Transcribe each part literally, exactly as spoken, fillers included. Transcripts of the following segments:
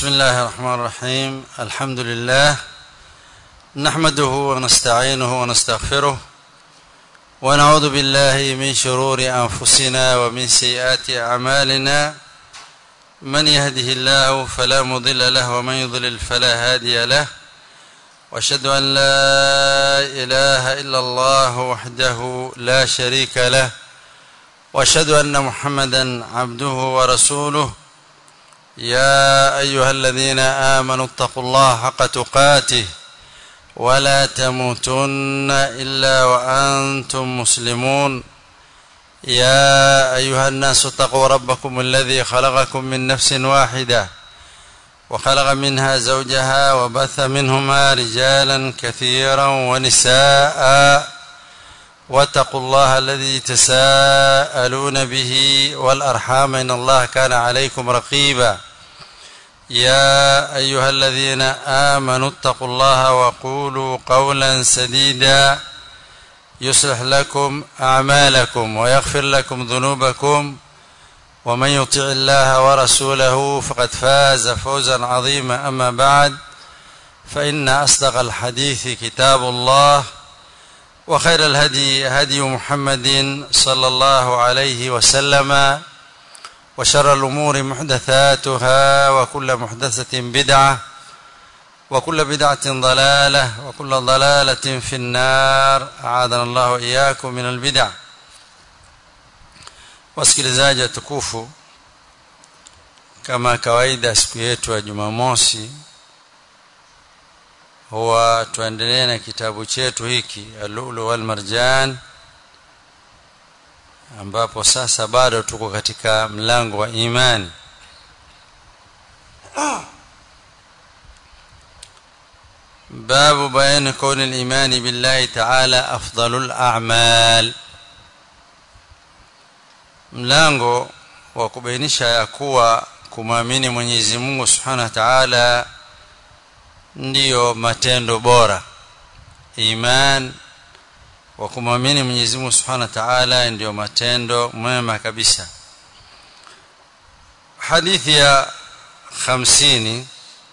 بسم الله الرحمن الرحيم. الحمد لله نحمده ونستعينه ونستغفره ونعوذ بالله من شرور أنفسنا ومن سيئات أعمالنا. من يهده الله فلا مضل له ومن يضلل فلا هادي له. وأشهد أن لا إله إلا الله وحده لا شريك له. وأشهد أن محمدا عبده ورسوله. يا أيها الذين آمنوا اتقوا الله حق تقاته ولا تموتن إلا وأنتم مسلمون. يا أيها الناس اتقوا ربكم الذي خلقكم من نفس واحدة وخلق منها زوجها وبث منهما رجالا كثيرا ونساء. واتقوا الله الذي تساءلون به والأرحام إن الله كان عليكم رقيبا. يا أيها الذين آمنوا اتقوا الله وقولوا قولا سديدا يصلح لكم أعمالكم ويغفر لكم ذنوبكم. ومن يطع الله ورسوله فقد فاز فوزا عظيما. أما بعد فإن أصدق الحديث كتاب الله وخير الهدي هدي محمد صلى الله عليه وسلم وشر الأمور محدثاتها وكل محدثة بدعة وكل بدعة ضلالة وكل ضلالة في النار. أعاذنا الله وإياكم من البدع. wasikilizaji watukufu, kama kawaida siku yetu ya Jumamosi huwa tuendelee na kitabu chetu hiki Al-Lu'lu' wal Marjan, ambapo sasa bado tuko katika mlango wa imani. babu bayan kauni al-imani billahi ta'ala afdalul a'mal, mlango wa kubainisha ya kuwa kumwamini Mwenyezi Mungu Subhanahu wa Ta'ala ndiyo matendo bora. Iman wa kumwamini Mwenyezi Mungu Subhanahu wa Ta'ala ndiyo matendo mema kabisa. Hadithi ya hamsini,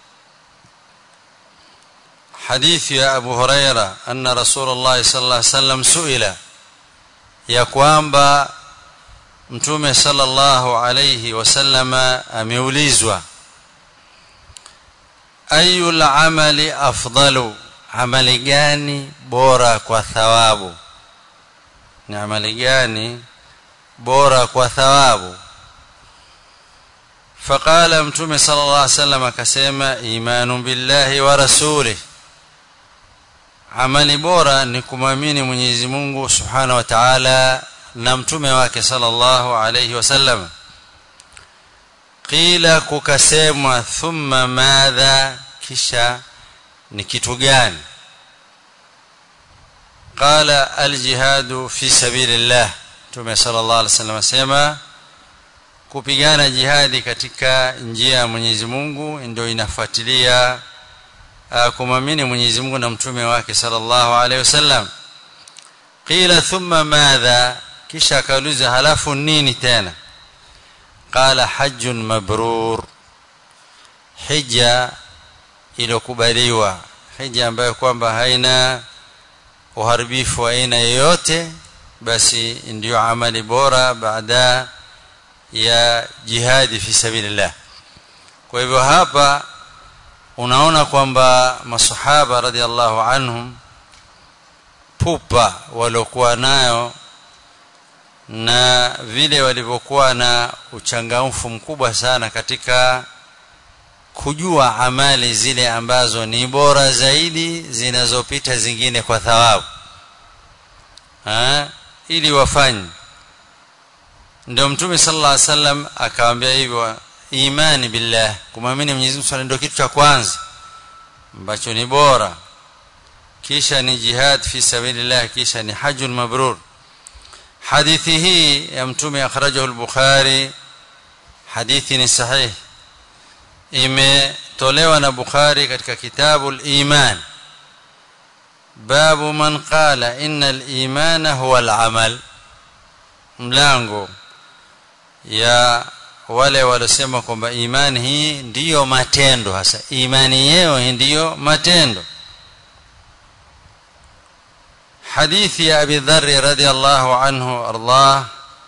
hadithi ya Abu Huraira anna Rasulullah sallallahu alaihi wasallam suila, ya kwamba Mtume sallallahu alayhi wasallama ameulizwa ayul amali afdalu, amali gani bora kwa thawabu, ni amali gani bora kwa thawabu. Faqala Mtume sallallahu alayhi wasallam akasema imanu billahi wa rasulih, amali bora ni kumwamini Mwenyezi Mungu Subhanahu wa Ta'ala na mtume wake sallallahu alayhi wasallam. Qila, kukasemwa thumma madha, kisha ni kitu gani? Qala aljihadu fi sabilillah, mtume sallallahu alayhi wasallam asema kupigana jihadi katika njia ya Mwenyezi Mungu ndio inafuatilia kumwamini Mwenyezi Mungu na mtume wake sallallahu alayhi wasallam. Qila thumma madha, kisha akauliza halafu nini tena? Qala hajjun mabrur, hija iliyokubaliwa, hija ambayo kwamba haina uharibifu wa aina yoyote, basi ndiyo amali bora baada ya jihadi fi sabilillah. Kwa hivyo hapa unaona kwamba masahaba radhiallahu anhum pupa waliokuwa nayo na vile walivyokuwa na uchangamfu mkubwa sana katika kujua amali zile ambazo ni bora zaidi zinazopita zingine kwa thawabu, ha ili wafanye. Ndio Mtume sallallahu alaihi wasallam akawaambia hivyo, imani billah, kumwamini Mwenyezi Mungu ndio kitu cha kwanza ambacho ni bora, kisha ni jihad fi sabilillah, kisha ni hajjun mabrur. Hadithi hii ya Mtume akhrajahu al-Bukhari, hadithi ni sahih, imetolewa na Bukhari katika kitabu al-Iman, babu man qala inna al-imana huwa al-amal, mlango ya wale walosema kwamba imani hii ndiyo matendo, hasa imani yao ndiyo matendo. Hadithi ya Abi Dharr radhiyallahu anhu ardah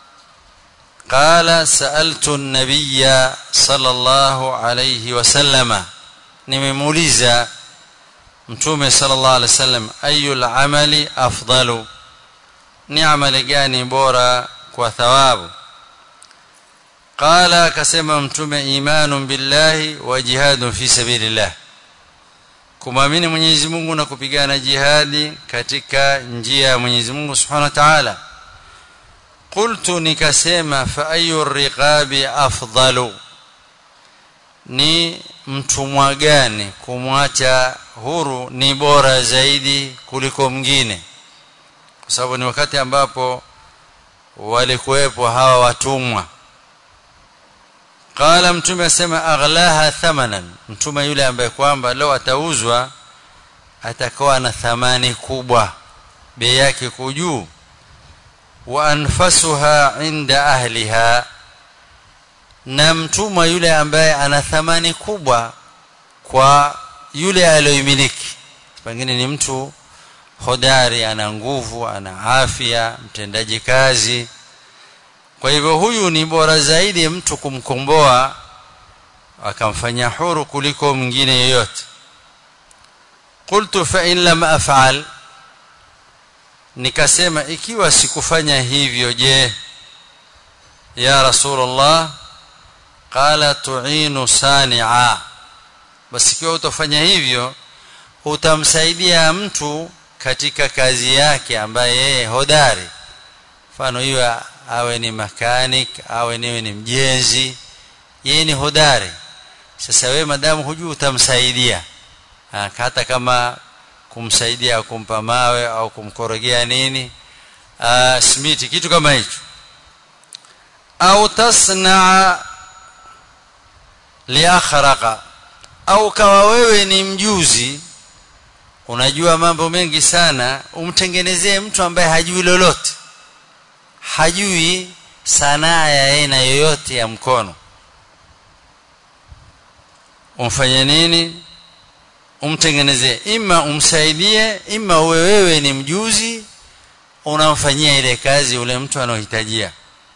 قال سألت النبي صلى الله عليه وسلم nimemuuliza mtume sallallahu alaihi wasallam ayul amali afdalu, ni amali gani bora kwa thawabu? Qala, akasema mtume imanun billahi wa jihadun fi sabilillah, kumwamini Mwenyezi Mungu na kupigana jihadi katika njia ya Mwenyezi Mungu Subhanahu wa Ta'ala. Qultu, nikasema fa ayyur riqabi afdalu, ni mtumwa gani kumwacha huru ni bora zaidi kuliko mwingine? Kwa sababu ni wakati ambapo walikuwepo hawa watumwa. Qala, mtume asema aghlaha thamanan, mtumwa yule ambaye kwamba leo atauzwa atakuwa na thamani kubwa, bei yake kujuu. Wa anfasuha inda ahliha, na mtumwa yule ambaye ana thamani kubwa kwa yule aliyomiliki, pengine ni mtu hodari, ana nguvu, ana afya, mtendaji kazi. Kwa hivyo huyu ni bora zaidi mtu kumkomboa akamfanya huru kuliko mwingine yeyote. Qultu fa in lam af'al, nikasema ikiwa sikufanya hivyo je ya Rasulullah? Qala tu'inu sani'a, basi ikiwa utafanya hivyo utamsaidia mtu katika kazi yake ambaye yeye hodari, mfano hiyo awe ni mechanic, awe niwe ni mjenzi, yeye ni hodari. Sasa wewe madamu hujui utamsaidia, hata kama kumsaidia kumpa mawe au kumkorogea nini uh, simiti, kitu kama hicho. Au tasna liakhraqa, au kawa wewe ni mjuzi, unajua mambo mengi sana, umtengenezee mtu ambaye hajui lolote, hajui sanaa ya aina yoyote ya mkono. Umfanye nini? Umtengenezee, ima umsaidie, ima wewe ni mjuzi unamfanyia ile kazi ule mtu anohitajia.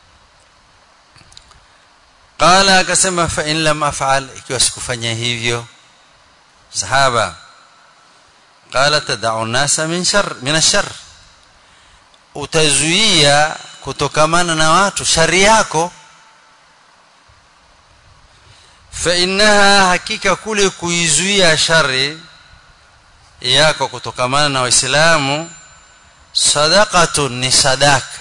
Qala, akasema fa in lam af'al, ikiwa sikufanya hivyo sahaba. Qala tad'u an-nasa min shar min ash-shar, utazuia kutokamana na watu shari yako. Fa innaha, hakika kule kuizuia shari yako kutokamana na Waislamu, sadaqatun, ni sadaka.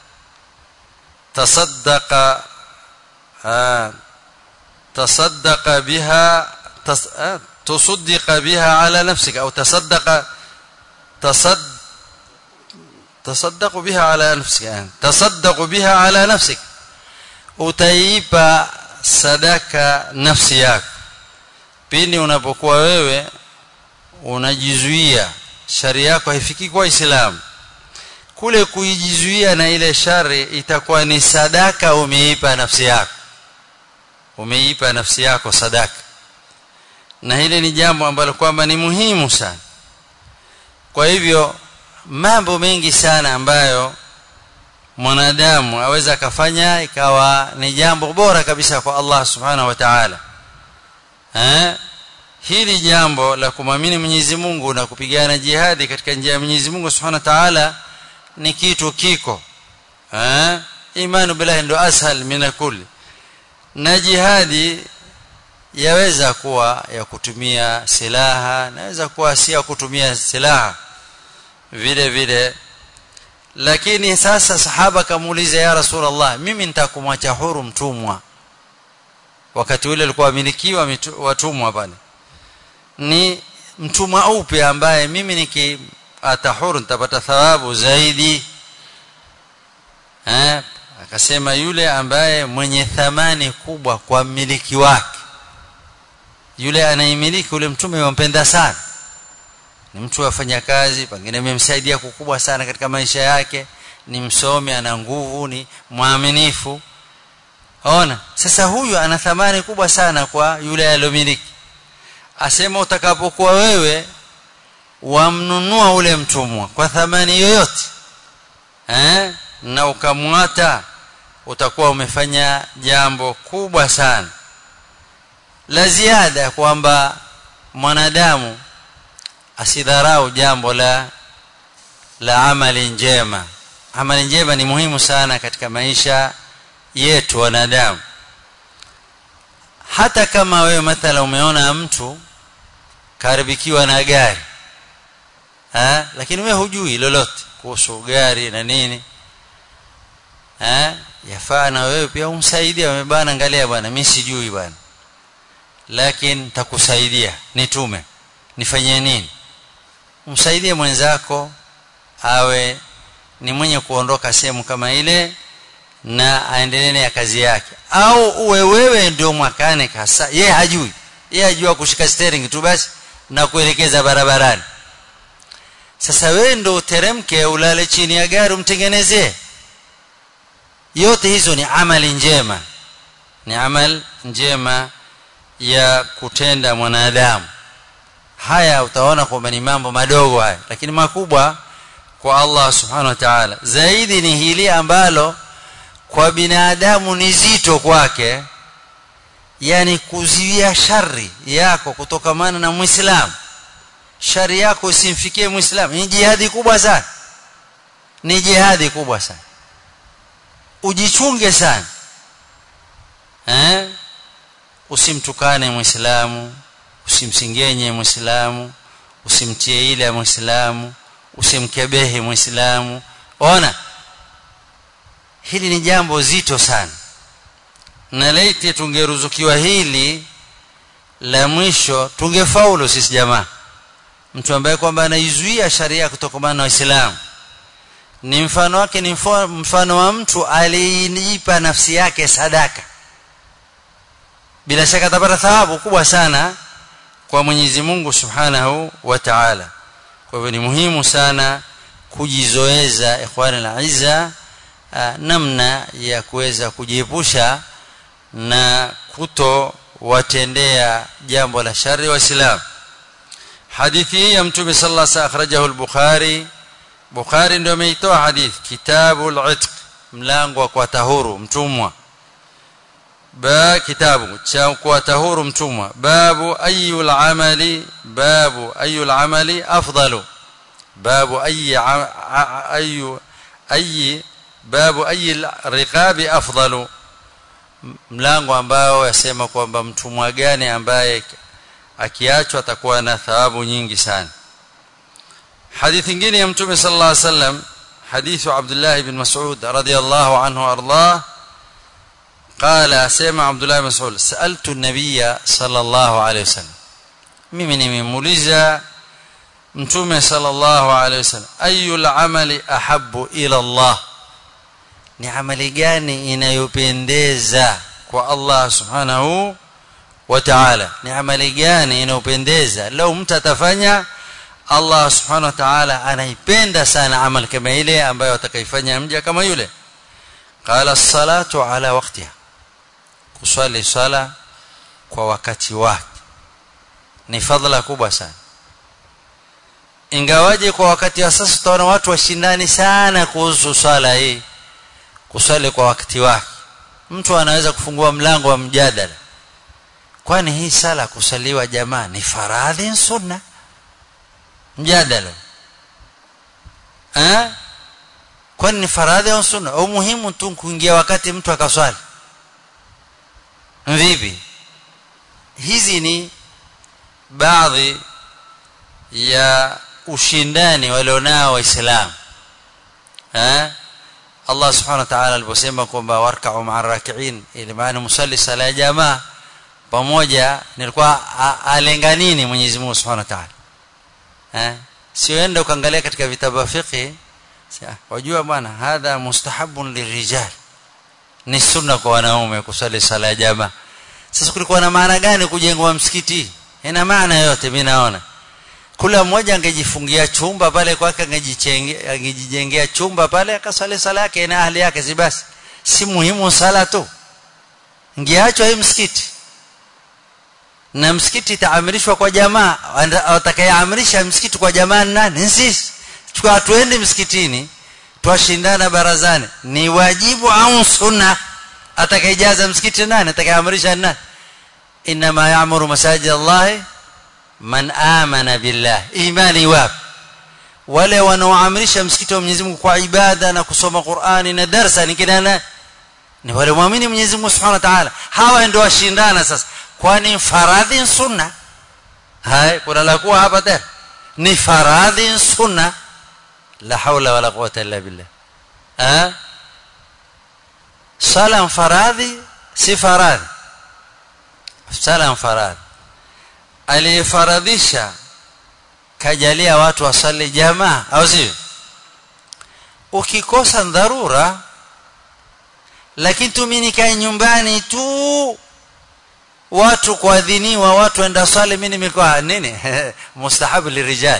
Tasaddaqa ah tasaddaqa biha tas, ah, tusaddiqa biha ala nafsika, au tasaddaqa tasad tasaddaqu biha ala nafsika tasaddaqu biha ala nafsika, utaipa sadaka nafsi yako pindi unapokuwa wewe unajizuia shari yako haifiki kwa Uislamu. Kule kujizuia na ile shari itakuwa ni sadaka umeipa nafsi yako, umeipa nafsi yako sadaka. Na hili ni jambo ambalo kwamba ni muhimu sana. Kwa hivyo mambo mengi sana ambayo mwanadamu aweza akafanya ikawa ni jambo bora kabisa kwa Allah subhanahu wa ta'ala, eh hili jambo la kumwamini Mwenyezi Mungu na kupigana jihadi katika njia ya Mwenyezi Mungu subhanahu wa ta'ala ni kitu kiko, eh imani billahi ndo ashal min kulli. Na jihadi yaweza kuwa ya kutumia silaha, naweza kuwa si ya kutumia silaha vile vile. Lakini sasa sahaba kamuuliza, ya Rasulullah, mimi nitakumwacha huru mtumwa, wakati ule alikuwa amilikiwa watumwa pale, ni mtumwa upi ambaye mimi nikiata huru nitapata thawabu zaidi? Eh akasema yule ambaye mwenye thamani kubwa kwa mmiliki wake, yule anayemiliki ule mtume yampenda sana, ni mtu afanya kazi, pengine amemsaidia kukubwa sana katika maisha yake, ni msomi, ana nguvu, ni mwaminifu, ona sasa huyu ana thamani kubwa sana kwa yule aliyomiliki. Asema utakapokuwa wewe wamnunua ule mtumwa kwa thamani yoyote eh na ukamwata, utakuwa umefanya jambo kubwa sana. La ziada kwamba mwanadamu asidharau jambo la la amali njema. Amali njema ni muhimu sana katika maisha yetu wanadamu. Hata kama wewe mathala umeona mtu karibikiwa na gari eh lakini wewe hujui lolote kuhusu gari na nini eh yafaa na wewe pia umsaidie. Umebana, angalia bwana, mimi sijui bwana, lakini nitakusaidia, nitume nifanyie nini. Umsaidie mwenzako awe ni mwenye kuondoka sehemu kama ile na aendelee na kazi yake. Au uwe wewe ndio makanik hasa, yeye hajui, yeye ajua kushika steering tu basi na kuelekeza barabarani. Sasa wewe ndio uteremke ulale chini ya gari umtengenezee. Yote hizo ni amali njema, ni amal njema ya kutenda mwanadamu. Haya utaona kwamba ni mambo madogo haya, lakini makubwa kwa Allah subhanahu wa ta'ala. Zaidi ni hili ambalo kwa binadamu ni zito kwake, yani kuzuia shari yako kutokamana na Muislamu. Shari yako isimfikie Muislamu ni jihadi kubwa sana, ni jihadi kubwa sana. Ujichunge sana eh usimtukane Muislamu, usimsingenye Muislamu, usimtie ile Muislamu, usimkebehi Muislamu. Ona hili ni jambo zito sana, na laiti tungeruzukiwa hili la mwisho tungefaulu sisi jamaa. Mtu ambaye kwamba anaizuia sharia kutokana na Uislamu, ni mfano wake ni mfano wa mtu aliyenipa nafsi yake sadaka. Bila shaka atapata thawabu kubwa sana kwa Mwenyezi Mungu Subhanahu wa Ta'ala. Kwa hivyo ni muhimu sana kujizoeza ikhwana al-izza namna ya kuweza kujiepusha na kuto watendea jambo la shari wa Islam. Hadithi ya Mtume sallallahu alayhi wasallam akhrajahu al-Bukhari. Bukhari ndio ameitoa hadithi Kitabul Itq, mlango wa kuwatahuru mtumwa. Ba kitabu cha kuwatahuru mtumwa. Babu ayyul amali, babu ayyul amali afdalu, babu ayyi ayu ayyi babu ayyi riqabi afdalu, mlango ambao yasema kwamba mtumwa gani ambaye akiachwa atakuwa na thawabu nyingi sana. Hadithi nyingine ya Mtume sallallahu alayhi wasallam, hadithu Abdullah ibn Mas'ud radiyallahu anhu ardah. قال سمع عبد الله بن مسعود سألت النبي صلى الله عليه وسلم, mimi nimemuuliza Mtume sallallahu alayhi wasallam, ayul amali ahabbu ila Allah, ni amali gani inayopendeza kwa Allah subhanahu wa ta'ala, ni amali gani inayopendeza lau mtu atafanya Allah subhanahu wa ta'ala anaipenda sana amali kama ile ambayo atakaifanya mja kama yule. Qala as-salatu ala waqtiha, kuswali sala kwa wakati wake ni fadhila kubwa sana. Ingawaje kwa wakati wa sasa tutaona watu washindani sana kuhusu swala hii, kuswali kwa wakati wake. Mtu anaweza kufungua mlango wa mjadala, kwani hii sala kusaliwa jamaa ni faradhi sunna? Mjadala eh kwani ni faradhi au sunna? Au muhimu tu kuingia wakati mtu akaswali? Vipi? Hizi ni baadhi ya ushindani walionao waislamu eh Allah subhanahu wa ta'ala aliposema kwamba warka'u ma'ar raki'in, ili maana musalli sala jamaa pamoja, nilikuwa alenga nini Mwenyezi Mungu subhanahu wa ta'ala eh sienda ukaangalia katika vitabu vya fiqh, wajua bwana hadha mustahabun lirijal, ni sunna kwa wanaume kusali sala ya jamaa. Sasa kulikuwa na maana gani kujengwa msikiti? Ina maana yote. Mimi naona kila mmoja angejifungia chumba pale kwake, angejijengea chumba pale akasali sala yake na ahli yake, si basi? Si muhimu sala tu ngiachwa hii msikiti na msikiti taamrishwa kwa jamaa, atakayeamrisha msikiti kwa jamaa nani? Sisi. Tukao tuende msikitini tuashindana barazani, ni wajibu au sunna? Atakayejaza msikiti nani? Atakayeamrisha nani? Inma ya'muru masajid Allah man amana billah. Imani wapi? Wale wanaoamrisha msikiti wa Mwenyezi Mungu kwa ibada na kusoma Qur'ani na darasa ni kina nani? Ni wale muamini Mwenyezi Mungu Subhanahu wa Ta'ala. Hawa ndio washindana sasa. Kwani faradhi sunna? Hai, kuna la kuwa hapa tena. Ni faradhi sunna. La hawla wala quwwata illa billah. Ah? Sala faradhi si faradhi. Sala faradhi. Alifaradhisha kajalia watu wasali jamaa au sio? Ukikosa dharura, lakini mimi nikae nyumbani tu watu kuadhiniwa watu enda swali, mimi nimekuwa nini mustahabu lirijal,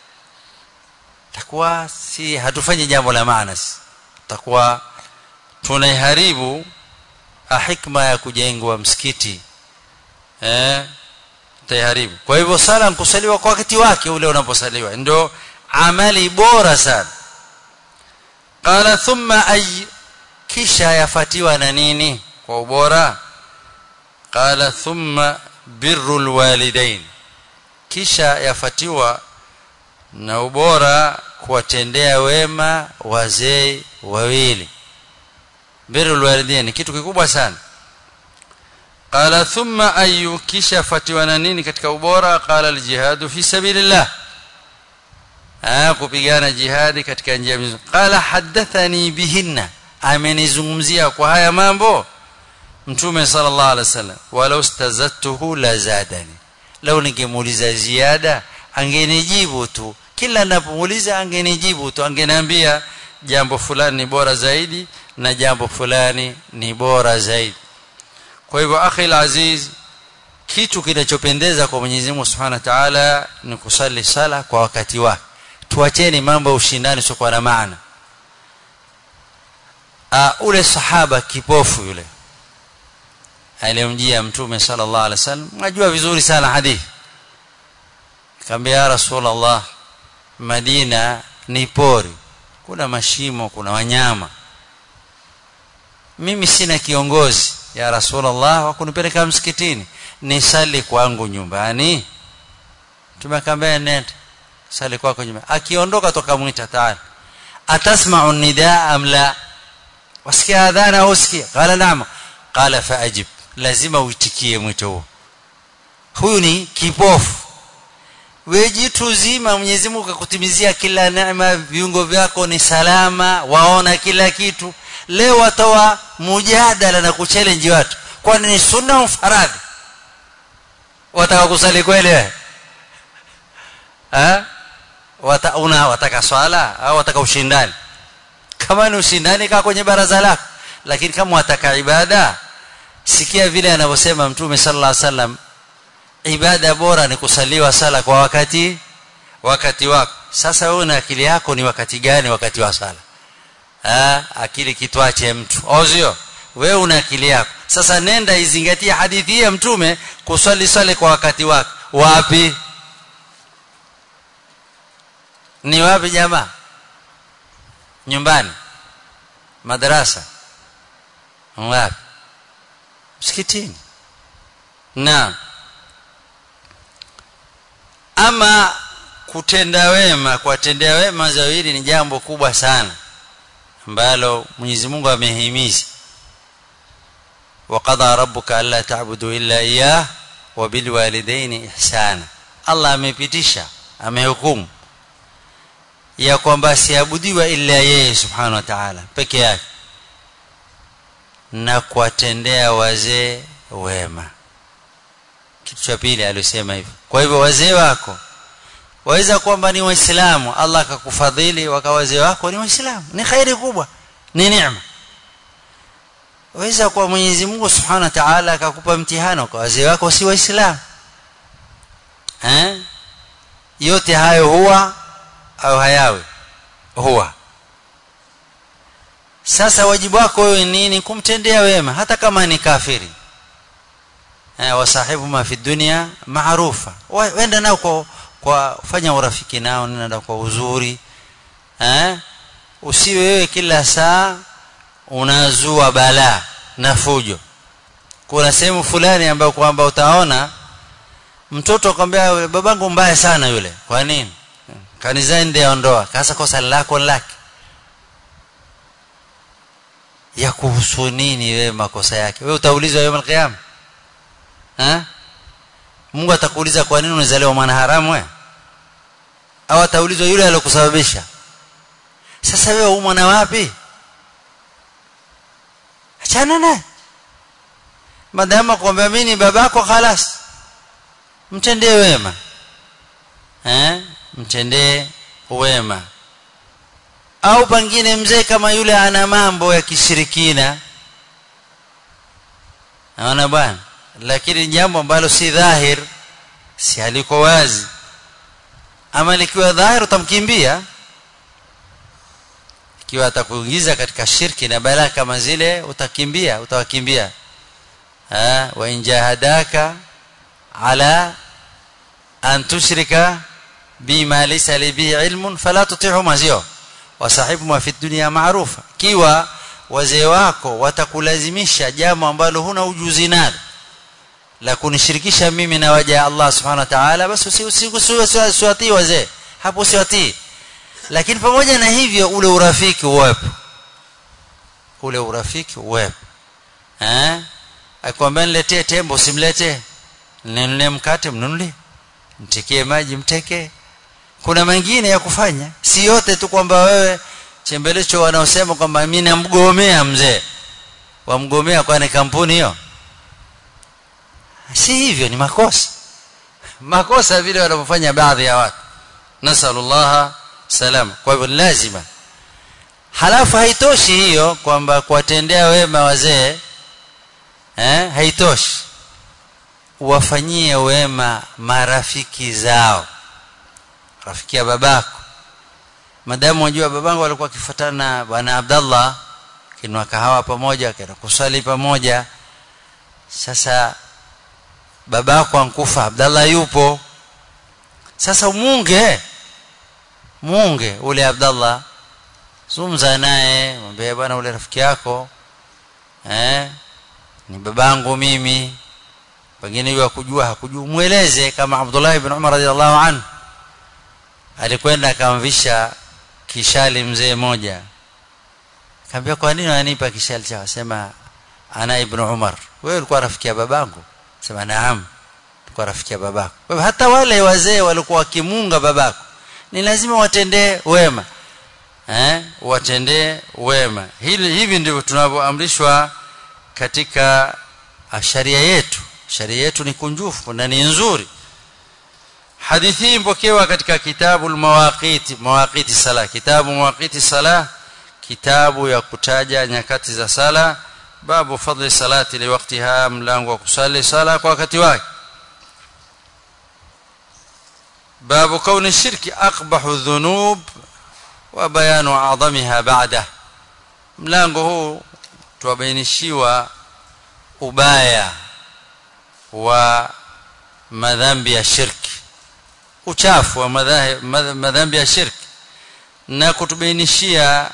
takuwa si hatufanyi jambo la maana, takuwa tunaiharibu hikma ya kujengwa msikiti eh tayaribu. Kwa hivyo sala kusaliwa kwa wakati wake ule unaposaliwa ndio amali bora sana. Qala thumma ay, kisha yafatiwa na nini kwa ubora? Qala thumma birrul walidain, kisha yafatiwa na ubora kuwatendea wema wazee wawili. Birrul walidain ni kitu kikubwa sana. Qala thumma ayu, kisha fatiwa na nini katika ubora? Qala aljihadu fi sabilillah, ah kupigana jihadi katika njia ya. Qala hadathani bihinna, amenizungumzia kwa haya mambo Mtume sallallahu alaihi wasallam. Walau stazattuhu la zadani, lau ningemuuliza ziada angenijibu tu, kila ninapomuuliza angenijibu tu, angeniambia jambo fulani ni bora zaidi na jambo fulani ni bora zaidi. Kwa hivyo akhi alaziz, kitu kinachopendeza kwa Mwenyezi Mungu Subhanahu wa Ta'ala ni kusali sala kwa wakati wake. Tuacheni mambo ya ushindani sio kwa maana. Ah, ule sahaba kipofu yule aliyemjia Mtume sallallahu alaihi wasallam, najua vizuri sana hadithi. Akamwambia ya Rasulullah, Madina ni pori, kuna mashimo, kuna wanyama, mimi sina kiongozi ya Rasulullah wa kunipeleka msikitini, nisali kwangu nyumbani. Tumekamwambia nenda sali kwako nyumbani. Akiondoka toka muita taala, atasma'u nidaa am la? Wasikia adhana au usikia? Qala naam. Qala faajib, lazima uitikie mwito huo. Huyu ni kipofu, wewe jitu zima Mwenyezi Mungu akakutimizia kila neema, viungo vyako ni salama, waona kila kitu. Leo watoa mujadala na kuchallenge watu, kwani ni sunna au faradhi? Wataka kusali kweli wewe? Ah? Wata una wataka swala au wataka ushindani? Kama ni ushindani kaa kwenye baraza lako, lakini kama wataka ibada, sikia vile anavyosema Mtume sallallahu alaihi wasallam, ibada bora ni kusaliwa sala kwa wakati wakati wako. Sasa wewe na akili yako ni wakati gani wakati wa sala? Ah, akili kitwache mtu. Ozio, wewe una akili yako. Sasa nenda izingatia hadithi ya Mtume kusali sala kwa wakati wako. Wapi? Ni wapi jamaa? Nyumbani? Madrasa? Wapi? Msikitini. Na ama kutenda wema, kuwatendea wema zawili ni jambo kubwa sana ambalo Mwenyezi Mungu amehimiza. Wa qada rabbuka alla ta'budu illa iyyah wa bil walidayni ihsana. Allah amepitisha, amehukumu ya kwamba siabudiwa illa yeye Subhanahu wa Ta'ala peke yake, na kuwatendea wazee wema. Kitu cha pili alisema hivyo. Kwa hivyo wazee wako waweza kwamba ni Waislamu, Allah akakufadhili wakawa wazee wako ni Waislamu, ni khairi kubwa, ni neema. Waweza kwa Mwenyezi Mungu Subhanahu wa Ta'ala akakupa mtihano kwa wazee wako si Waislamu. Eh? Yote hayo huwa au hayawi? Huwa. Sasa wajibu wako wewe nini? Kumtendea wema hata kama ni kafiri. eh wasahibuhuma fi dunya maarufa, wenda nao kwa kwa fanya urafiki nao, nenda kwa uzuri eh usiwe wewe kila saa unazua balaa na fujo. Kuna sehemu fulani ambayo kwamba utaona mtoto akwambia babangu mbaya sana yule. Kwa nini? Kanisa ndio ondoa kasa kosa lako lake. Ya kuhusu nini wewe makosa yake? Wewe utaulizwa yawm al-qiyama. Eh? Mungu atakuuliza kwa nini unazaliwa mwana haramu wewe? Au ataulizwa yule aliyokusababisha? Sasa wewe u mwana wapi? Achana naye. Madama kwamba mimi ni babako خلاص. Mtendee wema. Eh? Mtendee wema. Au pengine mzee kama yule ana mambo ya kishirikina. Naona bwana, lakini jambo ambalo si dhahir, si aliko wazi. Ama likiwa dhahir utamkimbia. Ikiwa atakuingiza katika shirki na balaa kama zile utakimbia, utawakimbia. Ha, wa in jahadaka ala an tushrika bima laysa li bihi ilmun fala tuti'huma, zio wasahibuhuma fi dunya maarufa. Kiwa wazee wako watakulazimisha jambo ambalo huna ujuzi nalo la kunishirikisha mimi na waja Allah subhanahu wa ta'ala, basi usiwatii wazee, hapo usiwatii. Lakini pamoja na hivyo ule urafiki uwepo, ule urafiki uwepo. Eh, akwambia niletee tembo usimletee, ninunulie mkate mnunulie, mtekee maji mtekee. Kuna mengine ya kufanya, si yote tu kwamba wewe chembelecho wanaosema kwamba mimi namgomea mzee, wamgomea kwa ni kampuni hiyo. Si hivyo, ni makosa. Makosa vile wanafanya baadhi ya watu. Nasallallahu salama. Kwa hivyo lazima. Halafu haitoshi hiyo kwamba kuwatendea wema wazee, eh, haitoshi. Wafanyie wema marafiki zao. Rafiki ya babako. Madamu wajua babangu walikuwa kifuatana na bwana Abdullah, kinwa kahawa pamoja, kina kusali pamoja. Sasa babako ankufa, Abdullah yupo. Sasa munge munge ule Abdullah, zungumza naye, mwambie bwana ule rafiki yako eh ni babangu mimi, pengine yeye akujua hakujua, mueleze. Kama Abdullah ibn Umar radhiallahu anhu alikwenda akamvisha kishali mzee moja, akamwambia kwa nini unanipa kishali chako? Sema ana ibn Umar. Wewe ulikuwa rafiki ya babangu? Sema naam, ulikuwa rafiki ya babako. Kwa hivyo hata wale wazee walikuwa wakimunga babako, ni lazima watendee wema, eh watendee wema. Hili hivi ndivyo tunavyoamrishwa katika sharia yetu. Sharia yetu ni kunjufu na ni nzuri. Hadithi mpokewa katika kitabu al-Mawaqit, Mawaqiti Salah, kitabu Mawaqiti Salah, kitabu ya kutaja nyakati za sala, babu fadli salati li waqtiha, mlango wa kusali sala kwa wakati wake. Babu kauni shirki aqbahu dhunub wa bayanu a'zamiha ba'da. Mlango huu tuwabainishiwa ubaya wa madhambi ya shirki, uchafu wa madhambi ya shirki, na kutubainishia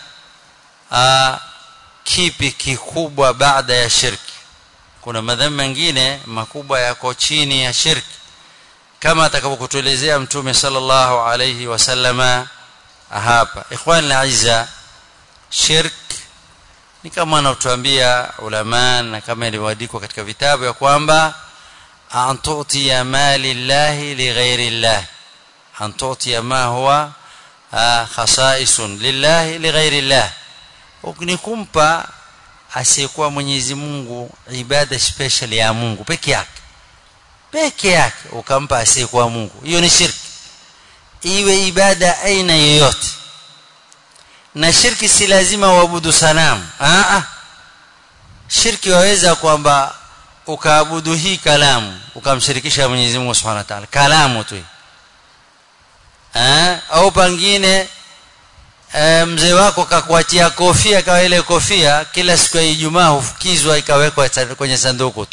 kipi kikubwa baada ya shirki. Kuna madhambi mengine makubwa yako chini ya shirki, kama atakapokutuelezea Mtume sallallahu alayhi wasallama hapa. Ikhwan aiza, shirk ni kama anatuambia ulama na kama ilivyoandikwa katika vitabu ya kwamba antuti ya mali llahi li ghairi llah, antuti ma huwa khasaisun lillahi li ghairi llah, ukinikumpa asiyekuwa Mwenyezi Mungu ibada special ya Mungu peke yake peke yake, ukampa asiyekuwa Mungu, hiyo ni shirki. Iwe ibada aina yoyote. Na shirki si lazima uabudu sanamu. Ah ah. Shirki waweza kwamba ukaabudu hii kalamu ukamshirikisha Mwenyezi Mungu Subhanahu wa Ta'ala, kalamu tu. Ah, au pengine e, mzee wako kakuachia kofia, kwa ile kofia kila siku ya Ijumaa hufukizwa ikawekwa kwenye sanduku tu.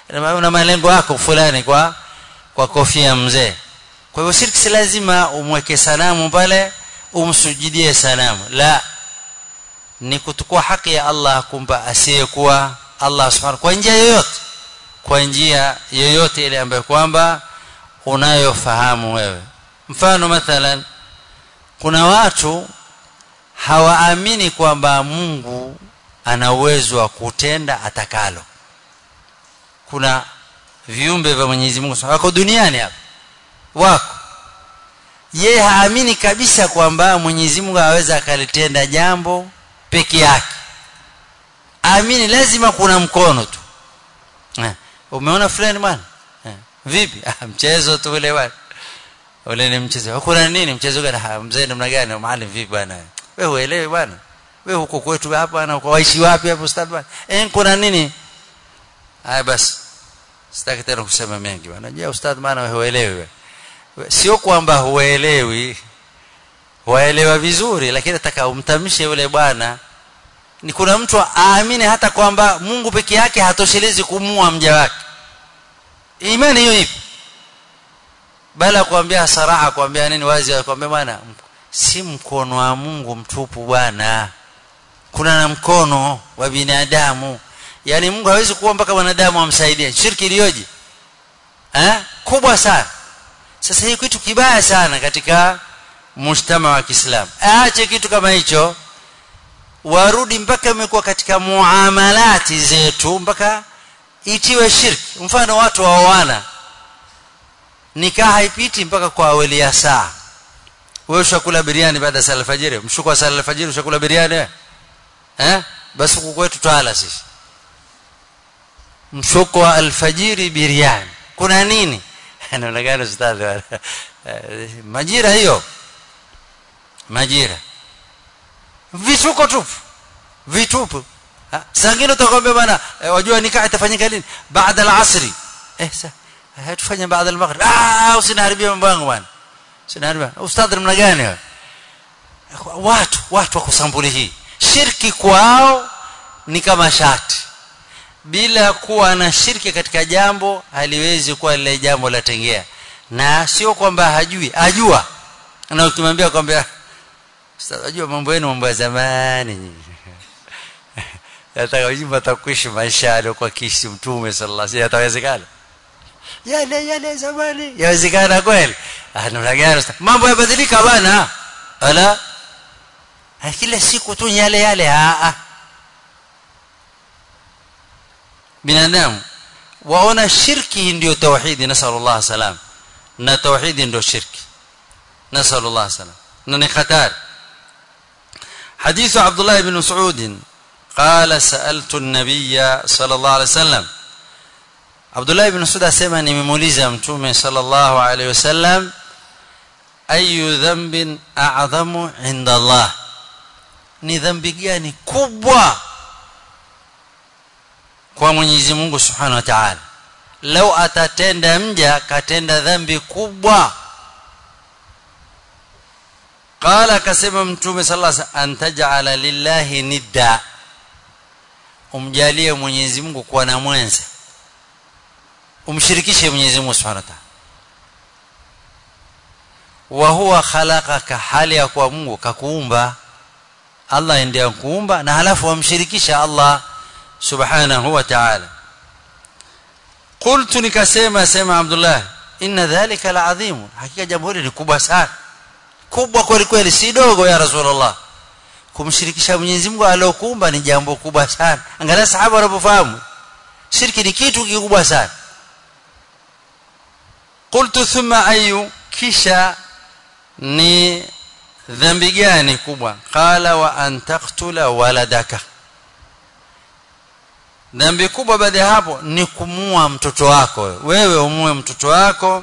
una malengo yako fulani kwa kwa kofia mzee. Kwa hivyo shirki si lazima umweke sanamu pale umsujudie sanamu, la, ni kutukua haki ya Allah kumpa asiyekuwa Allah subhanahu kwa njia yoyote, kwa njia yoyote ile ambayo kwamba unayofahamu wewe. Mfano mathalan, kuna watu hawaamini kwamba Mungu ana uwezo wa kutenda atakalo. Kuna viumbe vya Mwenyezi Mungu wako duniani hapa wako, yeye haamini kabisa kwamba Mwenyezi Mungu aweza akalitenda jambo peke yake. Amini lazima kuna mkono tu. Eh, umeona fulani bwana? Eh, vipi? Ah, mchezo tu ule bwana. Ule ni mchezo. Kuna nini mchezo gani? Ah, mzee namna gani? Maalim vipi bwana? Wewe uelewe bwana. Wewe huko kwetu hapa na kwa waishi wapi hapo ustad bwana? Eh, kuna nini? Haya basi. Sitaki tena kusema mengi bwana. Je, ustad maana wewe uelewe? Sio kwamba huelewi, waelewa vizuri, lakini nataka umtamshe yule bwana. Ni kuna mtu aamini hata kwamba Mungu peke yake hatoshelezi kumua mja wake. Imani hiyo ipi? Bala kuambia saraha, kuambia nini wazi, kuambia bwana si mkono wa Mungu mtupu bwana, kuna na mkono wa binadamu. Yani Mungu hawezi kuwa mpaka wanadamu amsaidie. Shirki iliyoje eh kubwa sana. Sasa hii kitu kibaya sana katika mshtama wa Kiislamu. Aache kitu kama hicho, warudi mpaka imekuwa katika muamalati zetu mpaka itiwe shirki. Mfano watu waoana, nikah haipiti mpaka kwa awali ya saa. Wewe ushakula biriani baada ya sala alfajiri, mshuko wa sala alfajiri ushakula biriani eh basi huko kwetu twala sisi mshuko wa alfajiri biriani. Kuna nini? Anaonekana ustadhi majira hiyo, majira vituko tupu vitupu. Sangine utakwambia bana wajua nikah itafanyika lini? Baada al-asri. Eh sasa hatufanya baada al-maghrib. Ah usiniharibia mambo yangu bwana, usiniharibia. Ustadhi mna gani wewe? Watu watu wakusambuli hii shirki kwao ni kama shati. Bila kuwa na shirki katika jambo haliwezi kuwa lile jambo la tengea. Na sio kwamba hajui, ajua. Na ukimwambia kwamba ustadhi ajua mambo yenu mambo ya zamani, nataka ujimba takuishi maisha aliyokuwa kiishi Mtume sallallahu alaihi wasallam, yatawezekana? Yale yale zamani yawezekana kweli? Anaona mambo yabadilika bana. Ala kila siku tu yale yale. a binadamu waona shirki ndio tauhidi. Nasallallahu salam. Na tauhidi ndio shirki. Nasallallahu salam. Na ni khatar. حديث عبد الله بن مسعود قال سألت النبي صلى الله عليه وسلم. عبد الله بن مسعود asema nimemuuliza Mtume صلى الله عليه وسلم ayu dhanbin a'zamu 'inda Allah, ni dhambi gani kubwa kwa Mwenyezi Mungu Subhanahu wa Ta'ala? Lau atatenda mja katenda dhambi kubwa. Qala kasema Mtume sallallahu alaihi wasallam antaj'ala lillahi nidda, umjalie Mwenyezi Mungu kuwa na mwenza, umshirikishe Mwenyezi Mungu Subhanahu wa Ta'ala. Wa huwa khalaqaka, hali ya kuwa Mungu kakuumba. Allah ndiye akuumba na halafu wamshirikisha Allah Subhanahu wa Ta'ala. Qultu nikasema sema Abdullah inna dhalika la'azim, hakika jambo hili ni kubwa sana, kubwa kweli kweli, si dogo ya Rasulullah. Kumshirikisha Mwenyezi Mungu aliyokuumba ni jambo kubwa sana. Angalia sahaba wanapofahamu shirki ni kitu kikubwa sana. Qultu thumma ayu, kisha ni dhambi gani kubwa? Qala wa an taqtula waladaka, dhambi kubwa baada ya hapo ni kumua mtoto wako. Wewe umue mtoto wako,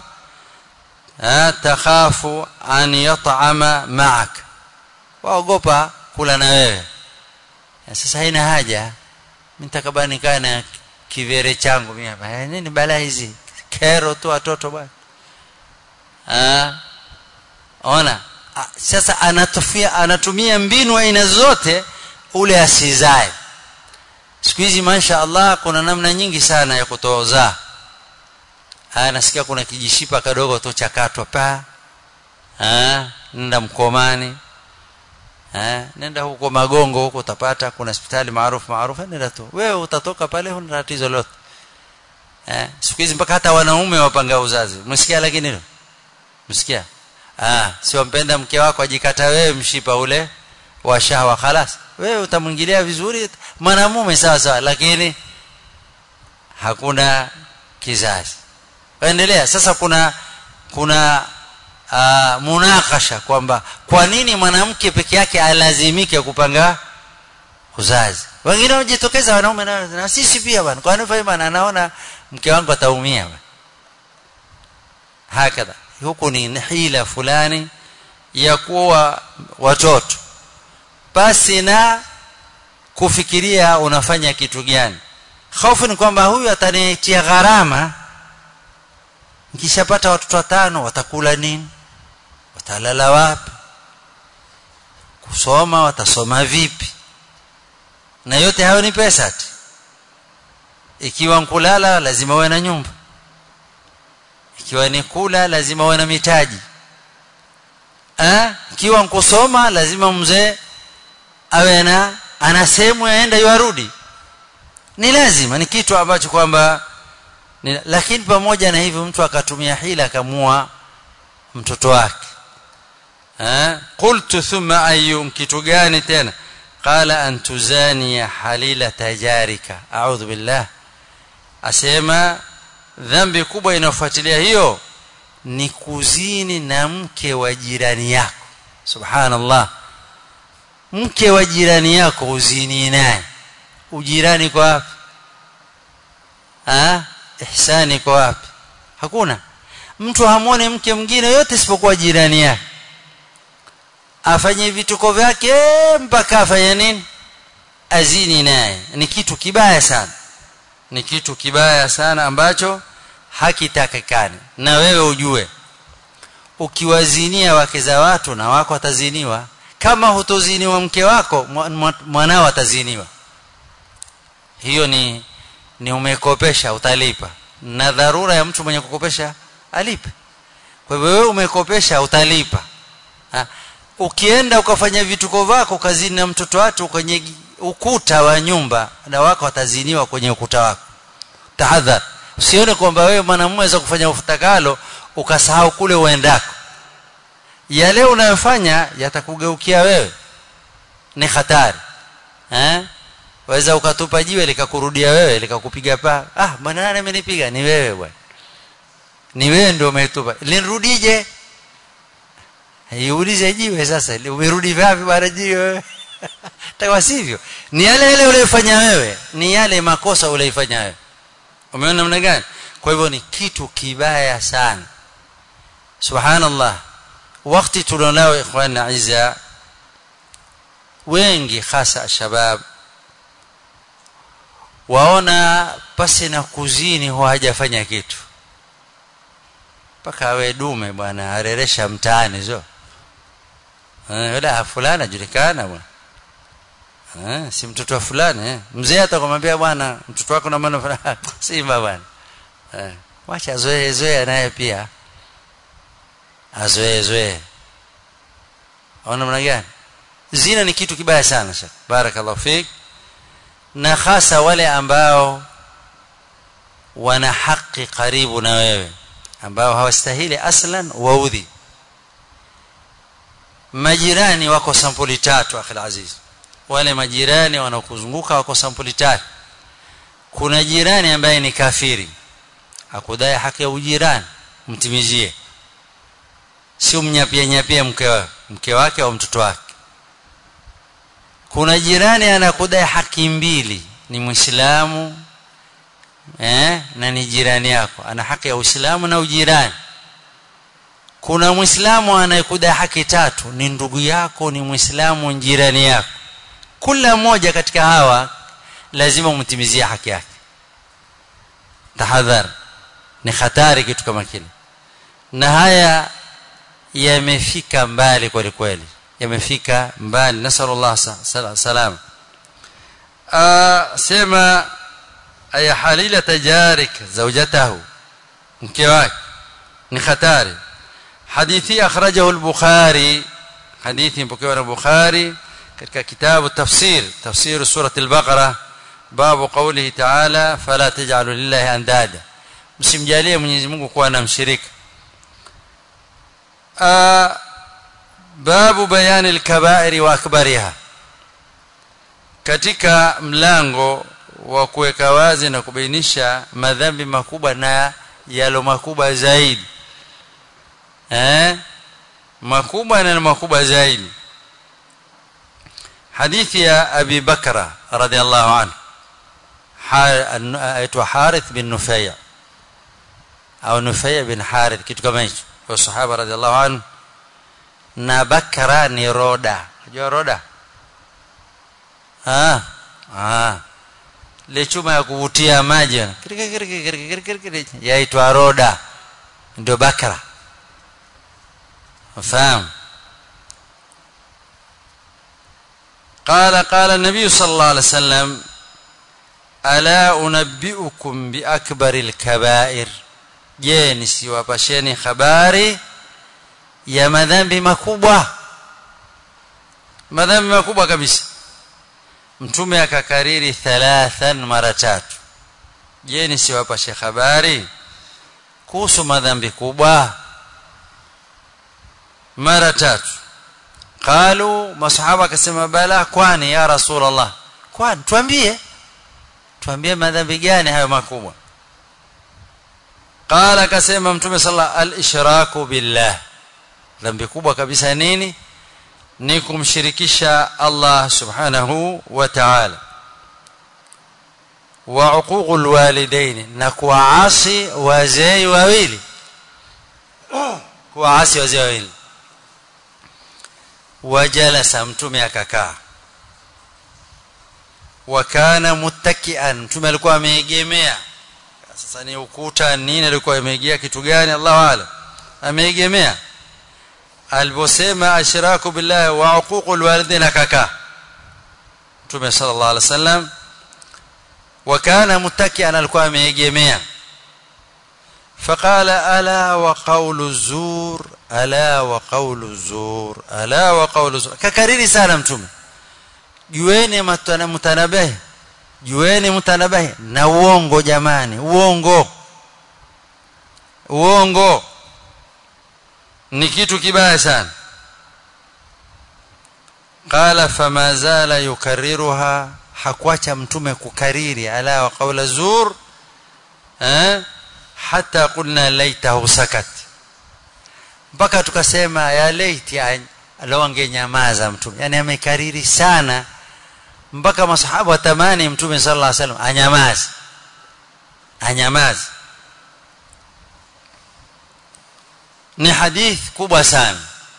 takhafu an yat'ama ma'ak, waogopa kula na wewe. Sasa haina haja nitakabani kana kivere changu mimi hapa, nini balaa hizi, kero tu watoto bwana. Ah ona sasa anatufia anatumia mbinu aina zote ule asizae. siku hizi masha Allah kuna namna nyingi sana ya kutoza. Haya, nasikia kuna kijishipa kadogo tu chakatwa pa. Ah, nenda Mkomani. Ah, nenda huko Magongo huko utapata kuna hospitali maarufu maarufu, nenda tu. Wewe utatoka pale huna tatizo lolote. Eh, siku hizi mpaka hata wanaume wapanga uzazi. Msikia lakini hilo? Msikia? Ah, si wampenda mke wako ajikata wewe mshipa ule wa shahwa خلاص. Wewe utamwingilia vizuri mwanamume sawa sawa, lakini hakuna kizazi. Endelea. Sasa kuna kuna uh, munakasha kwamba kwa nini mwanamke peke yake alazimike kupanga uzazi. Wengine wanajitokeza wanaume na, na sisi pia bwana. Kwa nini bwana anaona mke wangu ataumia bwana. Hakika huko ni hila fulani ya kuwa watoto basi na kufikiria unafanya kitu gani. Hofu ni kwamba huyu atanitia gharama, nikishapata watoto watano watakula nini, watalala wapi, kusoma watasoma vipi, na yote hayo ni pesa tu. Ikiwa nkulala lazima uwe na nyumba, ikiwa ni kula lazima uwe na mitaji, eh ikiwa nkusoma lazima mzee awe na ana sehemu yaenda yarudi. Ni lazima, ni kitu ambacho kwamba, lakini pamoja na hivyo mtu akatumia hila akamua mtoto wake. Eh qultu thumma ayyum, kitu gani tena? Qala an tuzani halila tajarika. A'udhu billah. Asema dhambi kubwa inayofuatilia hiyo ni kuzini na mke wa jirani yako. Subhanallah. Mke wa jirani yako uzini naye. Ujirani kwa wapi? Ah, ihsani kwa wapi? Hakuna. Mtu hamuone mke mwingine yote isipokuwa jirani yake. Afanye vituko vyake mpaka afanye nini? Azini naye. Ni kitu kibaya sana. Ni kitu kibaya sana ambacho hakitakikani. Na wewe ujue, ukiwazinia wake za watu na wako ataziniwa. Kama hutoziniwa mke wako, mwanao ataziniwa. Hiyo ni ni umekopesha, utalipa. Na dharura ya mtu mwenye kukopesha alipe. Kwa hivyo wewe umekopesha, utalipa. Ha? Ukienda ukafanya vituko vako kazini na mtoto wako kwenye ukuta wa nyumba, na wako ataziniwa kwenye ukuta wako. Tahadhar. Usione kwamba wewe mwanamume unaweza kufanya ufutakalo ukasahau kule uendako. Yale unayofanya yatakugeukia wewe. Ni hatari. Eh? Waweza ukatupa jiwe likakurudia wewe, likakupiga paa. Ah, bwana nani amenipiga? Ni wewe bwana. Ni wewe ndio umetupa. Linirudije? Haiulize jiwe sasa, umerudi vipi bwana jiwe? Tawa sivyo. Ni yale yale uliyofanya wewe, ni yale makosa uliyofanya wewe. Umeona namna gani? Kwa hivyo ni kitu kibaya sana. Subhanallah. Wakati tulionao ikhwan aiza, wengi hasa shabab waona pasi na kuzini huwa hajafanya kitu. Paka awe dume bwana areresha mtaani zo. Eh, wala fulana julikana bwana. Eh, si mtoto wa fulani eh. Mzee atakwambia bwana mtoto wako na maana fulani. Simba bwana. Eh, wacha zoe zoe naye pia. Azoe zoe. Ona mna gani? Zina ni kitu kibaya sana shaka. Barakallahu fik. Na hasa wale ambao wana haki karibu na wewe, ambao hawastahili aslan waudhi. Majirani wako sampuli tatu akhil aziz. Wale majirani wanaokuzunguka wako sampuli tatu. Kuna jirani ambaye ni kafiri, hakudai haki ya ujirani, mtimizie. Sio mnyapia nyapia mke wake, mke wake au mtoto wake. Kuna jirani anakudai haki mbili, ni Muislamu eh na ni jirani yako, ana haki ya Uislamu na ujirani. Kuna Muislamu anayekudai haki tatu, ni ndugu yako, ni Muislamu, ni jirani yako. Kila mmoja katika hawa lazima umtimizie haki yake. Tahadhar, ni hatari kitu kama kile. Na haya yamefika mbali kweli kweli, yamefika mbali. Nasallallahu salam. sema aya halila tajarik zawjatahu, mke wake ni hatari. Hadithi akhrajahu al-Bukhari, hadithi mpokewa na Bukhari katika kitabu tafsir tafsir surah al-Baqarah, babu qawlihi ta'ala fala taj'alu lillahi andada, msimjalie Mwenyezi Mungu kuwa na mshirika. Babu bayani al-kaba'ir wa akbariha, katika mlango wa kuweka wazi na kubainisha madhambi makubwa na yalo makubwa zaidi. eh makubwa na makubwa zaidi. hadithi ya Abi Bakra radhiyallahu anhu, aitwa Harith bin Nufay au Nufay bin Harith, kitu kama hicho, kwa sahaba radhiyallahu anhu. Na Bakra ni roda, unajua roda? ah ah le chuma ya kuvutia maji yaitwa roda, ndio Bakra. fahamu? قال قال النبي صلى الله عليه وسلم ألا أنبئكم بأكبر الكبائر, je nisiwapasheni habari ya madhambi makubwa, madhambi makubwa kabisa. Mtume akakariri thalathan, mara tatu. Je nisiwapashe habari kuhusu madhambi kubwa? Mara tatu. Qalu, masahaba akasema bala, kwani ya Rasulullah, kwani tuambie tuambie madhambi gani hayo makubwa? Qala, akasema Mtume sallallahu al-ishraku billah, dhambi kubwa kabisa nini? Ni kumshirikisha Allah subhanahu wa ta'ala. Wa uququl walidain, na kuasi wazee wawili, kuasi wazee wawili. Wajalasa, Mtume akakaa. Wakana muttakian, Mtume alikuwa ameegemea. Sasa ni ukuta nini alikuwa ameegemea, kitu gani Allahu a'lam, ameegemea. Aliposema ashraku billahi wa uququl walidain akakaa Mtume sallallahu alaihi wasallam. Wakana muttakian, alikuwa ameegemea. Faqala ala wa qawlu zur, ala wa qawlu zur, ala wa qawlu zur. Kakariri sana Mtume, jueni mtanabahi, jueni mtanabahi na uongo jamani, uongo uongo ni kitu kibaya sana. Qala fama zala yukarriruha, hakuacha Mtume kukariri ala wa qawla zur, eh hata qulna laitahu sakat, mpaka tukasema ya laiti law angenyamaza Mtume. Yani amekariri sana mpaka masahaba watamani Mtume sallallahu alaihi wasallam anyamaze, anyamaze. Ni hadith kubwa sana.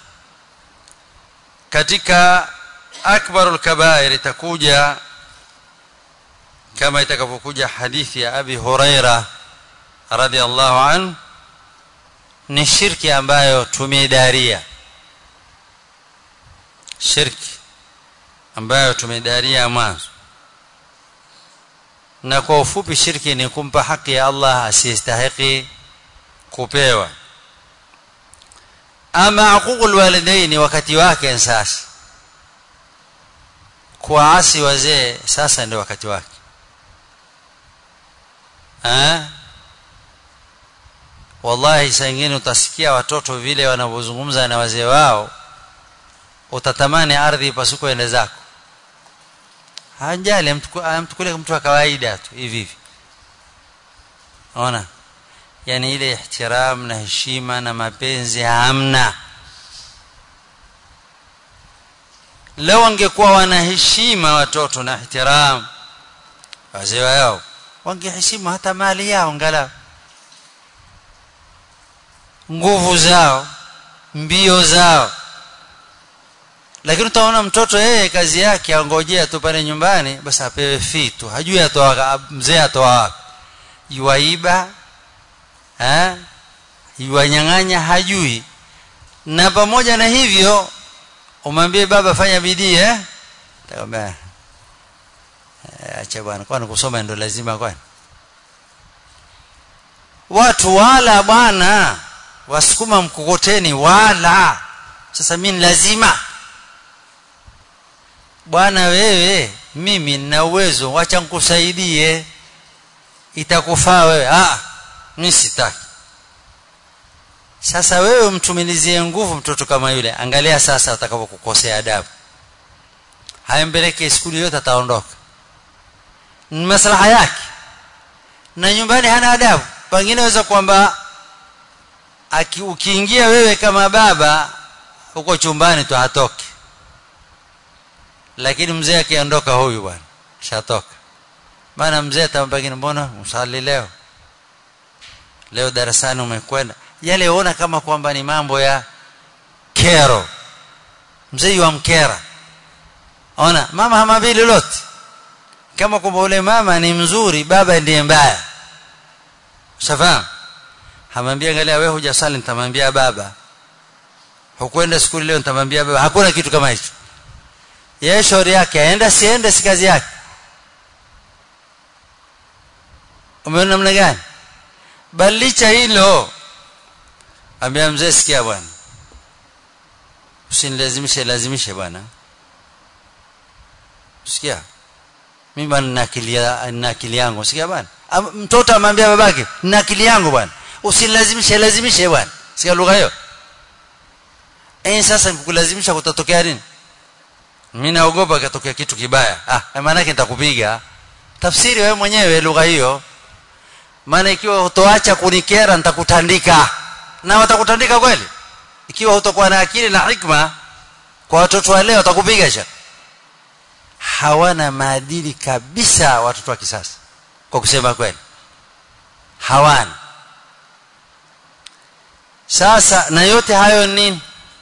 Katika akbarul kabair itakuja kama itakavyokuja hadithi ya Abi Huraira radhiyallahu anhu, ni shirki ambayo tumeidaria, shirki ambayo tumeidaria mwanzo. Na kwa ufupi, shirki ni kumpa haki ya Allah asiyestahili kupewa. Ama uququl walidaini, wakati wake sasa, kuasi wazee sasa ndio wakati wake. ah Wallahi, saa nyingine utasikia watoto vile wanavyozungumza na wazee wao, utatamani ardhi ipasuko ende zako. Hanjali mtukule mtu wa kawaida tu hivi hivi. Ona, yani ile ihtiram na heshima na mapenzi hamna. Leo wangekuwa wana heshima watoto na ihtiram wazee wao, wangeheshimu hata mali yao, ngala nguvu zao, mbio zao. Lakini utaona mtoto yeye kazi yake angojea tu pale nyumbani, basi apewe fitu, hajui atoa mzee atoa wapi, yuaiba eh yuanyang'anya, hajui. Na pamoja na hivyo umwambie baba fanya bidii, eh atakwambia acha bwana, kwani kusoma ndio lazima kwani? Watu wala bwana wasukuma mkokoteni wala. Sasa mimi lazima bwana, wewe mimi nina uwezo, acha nikusaidie, itakufaa wewe. Ah, mimi sitaki. Sasa wewe mtumilizie nguvu mtoto kama yule, angalia sasa atakapokukosea adabu, haimpeleke shule yote ataondoka, ni maslaha yake, na nyumbani hana adabu. Pengine waweza kwamba ukiingia wewe kama baba huko chumbani tu hatoki, lakini mzee akiondoka huyu bwana shatoka. Maana mzee atampengine, mbona msali leo leo darasani umekwenda, yale uona kama kwamba ni mambo ya kero. Mzee yamkera, ona mama hamabili lolote, kama kwamba ule mama ni mzuri, baba ndiye mbaya. Ushafahamu? Hamwambia angalia wewe hujasali, nitamwambia baba. Hukwenda shule leo, nitamwambia baba. Hakuna kitu kama hicho. Yeye shauri yake, aenda siende, si kazi yake. Umeona namna gani? Balicha hilo, ambia mzee, sikia bwana, usinilazimishe lazimishe bwana. Sikia, mimi bwana nina akili na akili yangu. Sikia bwana, mtoto amwambia babake, nina akili yangu bwana, usinilazimishe lazimishe bwana. Sikia lugha hiyo. Eh, sasa nikulazimisha kutatokea nini? Mimi naogopa katokea kitu kibaya. Ah, maana yake nitakupiga. Tafsiri wewe mwenyewe lugha hiyo. Maana ikiwa hutoacha kunikera nitakutandika. Na watakutandika kweli? Ikiwa hutakuwa na akili na hikma, kwa watoto wa leo watakupiga sha. Hawana maadili kabisa watoto wa kisasa, kwa kusema kweli. Hawana. Sasa na yote hayo nini?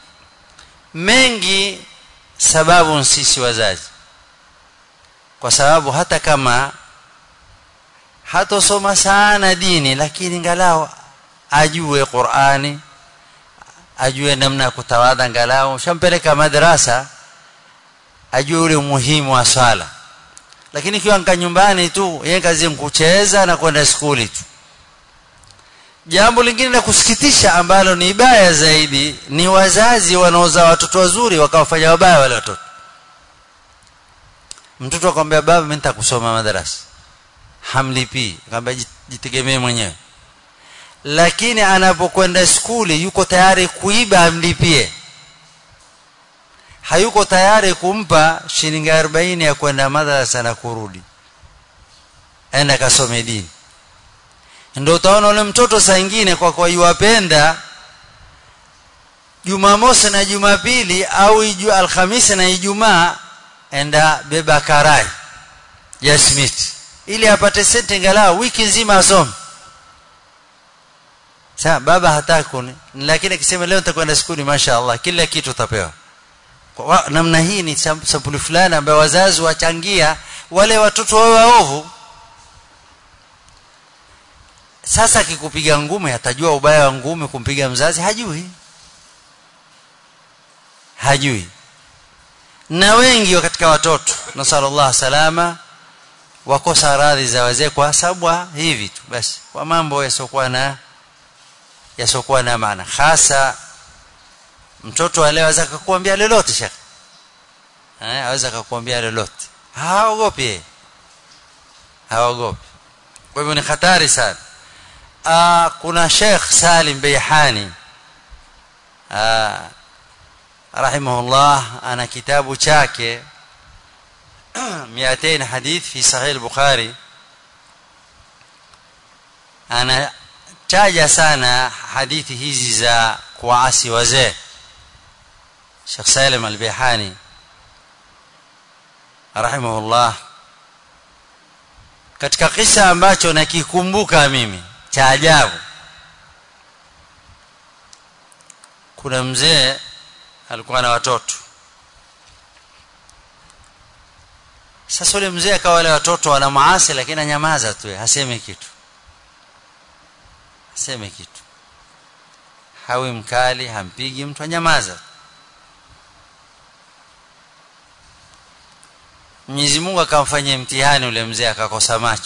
Mengi sababu sisi wazazi. Kwa sababu hata kama hatosoma sana dini, lakini angalau ajue Qur'ani, ajue namna kutawadha, angalau shampeleka madrasa, ajue ule muhimu wa sala. Lakini kiwa nka nyumbani tu, yeye kazi kucheza na kwenda shule tu. Jambo lingine la kusikitisha ambalo ni baya zaidi ni wazazi wanaozaa watoto wazuri wakawafanya wabaya wale watoto. Mtoto akamwambia baba, mimi nitakusoma madrasa, hamlipi, akamwambia jitegemee mwenyewe. Lakini anapokwenda shule yuko tayari kuiba amlipie, hayuko tayari kumpa shilingi arobaini ya kwenda madrasa na kurudi, aenda kasome dini. Ndio utaona ule mtoto saa nyingine kwa kwa yuwapenda Jumamosi na Jumapili au iju Alhamisi na Ijumaa, enda beba karai ya Smith ili apate senti angalau wiki nzima asome. Sasa baba hataki, lakini akisema leo nitakwenda shule, mashaallah kila kitu utapewa. Kwa namna hii ni sampuli fulani ambayo wazazi wachangia wale watoto wao waovu. Sasa akikupiga ngumi atajua ubaya wa ngumi kumpiga mzazi? Hajui. Hajui. Na wengi katika watoto, nasallallahu salama, wakosa radhi za wazee kwa sababu hivi tu basi, kwa mambo yasokuwa na yasokuwa na maana. Hasa mtoto aleweza kukuambia lolote shaka. Eh, aweza kukuambia lolote. Haogopi. Haogopi. Kwa hivyo ni hatari sana. Ah, kuna Sheikh Salim Bayhani ah rahimahullah, ana kitabu chake مئتين hadith fi sahih al-Bukhari. Ana taja sana hadithi hizi za kuasi wazee. Sheikh Salim al-Bayhani rahimahullah, katika kisa ambacho nakikumbuka mimi cha ajabu, kuna mzee alikuwa na watoto. Sasa yule mzee akawa wale watoto wana maasi, lakini anyamaza tu, hasemi kitu. Hasemi kitu. Hawi mkali, hampigi mtu, anyamaza. Mwenyezi Mungu akamfanyia mtihani ule mzee akakosa macho.